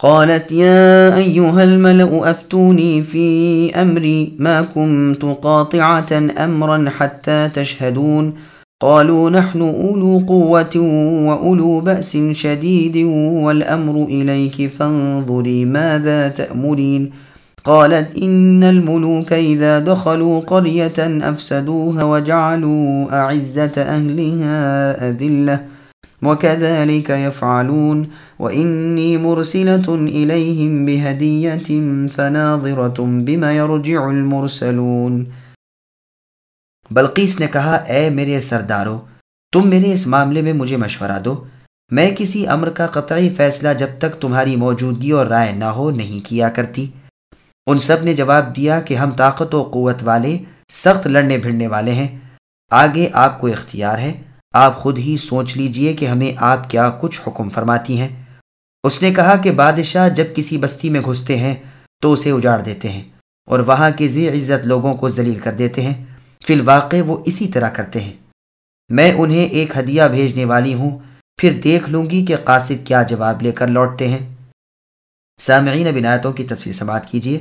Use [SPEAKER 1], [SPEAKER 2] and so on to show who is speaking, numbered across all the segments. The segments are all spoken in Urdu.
[SPEAKER 1] قالت يا أيها الملأ أفتوني في أمري ما كنت قاطعة أمرا حتى تشهدون قالوا نحن أولو قوة وأولو بأس شديد والأمر إليك فانظري ماذا تأمرين قالت إن الملوك إذا دخلوا قرية أفسدوها وجعلوا أعزة أهلها أذلة وكذلك يفعلون وإني مرسلة إليهم بهدية فناظرة بما يرجع المرسلون۔
[SPEAKER 2] بلقیس نے کہا اے میرے سردارو، تم میرے اس معاملے میں مجھے مشورہ دو۔ میں کسی امر کا قطعی فیصلہ جب تک تمہاری موجودگی اور رائے نہ ہو نہیں کیا کرتی۔ ان سب نے جواب دیا کہ ہم طاقت و قوت والے، سخت لڑنے بھڑنے والے ہیں، آگے آپ کو اختیار ہے، آپ خود ہی سوچ لیجئے کہ ہمیں آپ کیا کچھ حکم فرماتی ہیں۔ اس نے کہا کہ بادشاہ جب کسی بستی میں گھستے ہیں تو اسے اجاڑ دیتے ہیں اور وہاں کے ذی عزت لوگوں کو ذلیل کر دیتے ہیں، فی الواقع وہ اسی طرح کرتے ہیں۔ میں انہیں ایک ہدیہ بھیجنے والی ہوں، پھر دیکھ لوں گی کہ قاصد کیا جواب لے کر لوٹتے ہیں۔ سامعین اب آیتوں کی تفسیر سماعت کیجیے۔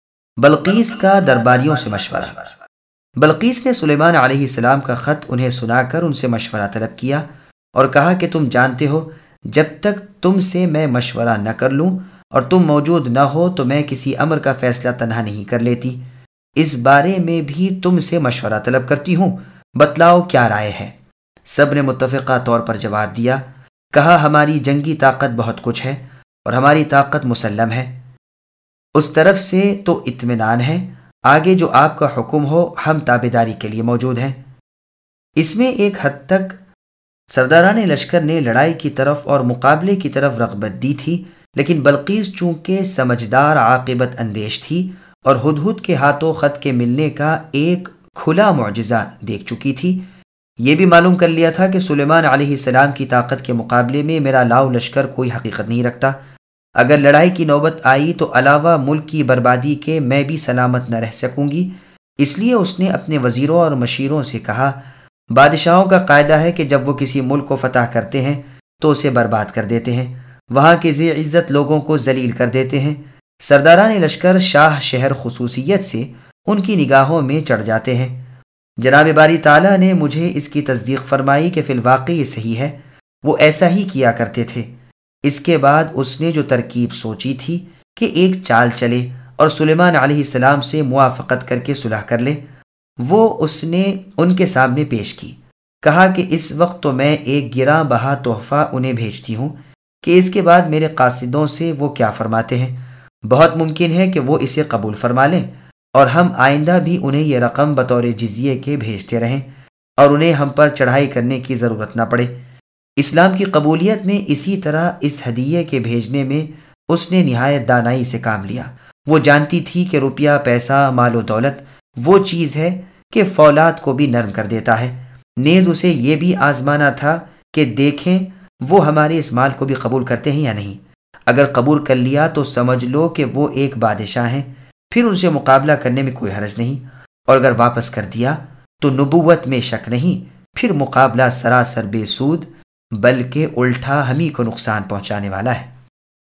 [SPEAKER 2] بلقیس کا درباریوں سے مشورہ۔ بلقیس نے سلیمان علیہ السلام کا خط انہیں سنا کر ان سے مشورہ طلب کیا اور کہا کہ تم جانتے ہو جب تک تم سے میں مشورہ نہ کر لوں اور تم موجود نہ ہو تو میں کسی امر کا فیصلہ تنہا نہیں کر لیتی۔ اس بارے میں بھی تم سے مشورہ طلب کرتی ہوں، بتلاؤ کیا رائے ہے۔ سب نے متفقہ طور پر جواب دیا، کہا ہماری جنگی طاقت بہت کچھ ہے اور ہماری طاقت مسلم ہے، اس طرف سے تو اطمینان ہے، آگے جو آپ کا حکم ہو ہم تابعداری کے لیے موجود ہیں۔ اس میں ایک حد تک سرداران لشکر نے لڑائی کی طرف اور مقابلے کی طرف رغبت دی تھی، لیکن بلقیس چونکہ سمجھدار عاقبت اندیش تھی اور ہدہد کے ہاتھوں خط کے ملنے کا ایک کھلا معجزہ دیکھ چکی تھی، یہ بھی معلوم کر لیا تھا کہ سلیمان علیہ السلام کی طاقت کے مقابلے میں میرا لاؤ لشکر کوئی حقیقت نہیں رکھتا۔ اگر لڑائی کی نوبت آئی تو علاوہ ملک کی بربادی کے میں بھی سلامت نہ رہ سکوں گی۔ اس لیے اس نے اپنے وزیروں اور مشیروں سے کہا، بادشاہوں کا قاعدہ ہے کہ جب وہ کسی ملک کو فتح کرتے ہیں تو اسے برباد کر دیتے ہیں، وہاں کے ذی عزت لوگوں کو ذلیل کر دیتے ہیں۔ سرداران لشکر شاہ شہر خصوصیت سے ان کی نگاہوں میں چڑھ جاتے ہیں۔ جناب باری تعالیٰ نے مجھے اس کی تصدیق فرمائی کہ فی الواقع یہ صحیح ہے، وہ ایسا ہی کیا کرتے تھے۔ اس کے بعد اس نے جو ترکیب سوچی تھی کہ ایک چال چلے اور سلیمان علیہ السلام سے موافقت کر کے صلح کر لے، وہ اس نے ان کے سامنے پیش کی۔ کہا کہ اس وقت تو میں ایک گراں بہا تحفہ انہیں بھیجتی ہوں کہ اس کے بعد میرے قاصدوں سے وہ کیا فرماتے ہیں، بہت ممکن ہے کہ وہ اسے قبول فرما لیں اور ہم آئندہ بھی انہیں یہ رقم بطور جزیے کے بھیجتے رہیں اور انہیں ہم پر چڑھائی کرنے کی ضرورت نہ پڑے۔ اسلام کی قبولیت میں اسی طرح اس ہدیے کے بھیجنے میں اس نے نہایت دانائی سے کام لیا۔ وہ جانتی تھی کہ روپیہ، پیسہ، مال و دولت وہ چیز ہے کہ فولاد کو بھی نرم کر دیتا ہے۔ نیز اسے یہ بھی آزمانا تھا کہ دیکھیں وہ ہمارے اس مال کو بھی قبول کرتے ہیں یا نہیں۔ اگر قبول کر لیا تو سمجھ لو کہ وہ ایک بادشاہ ہیں، پھر ان سے مقابلہ کرنے میں کوئی حرج نہیں، اور اگر واپس کر دیا تو نبوت میں شک نہیں، پھر مقابلہ سراسر بے سود بلکہ الٹا ہم ہی کو نقصان پہنچانے والا ہے۔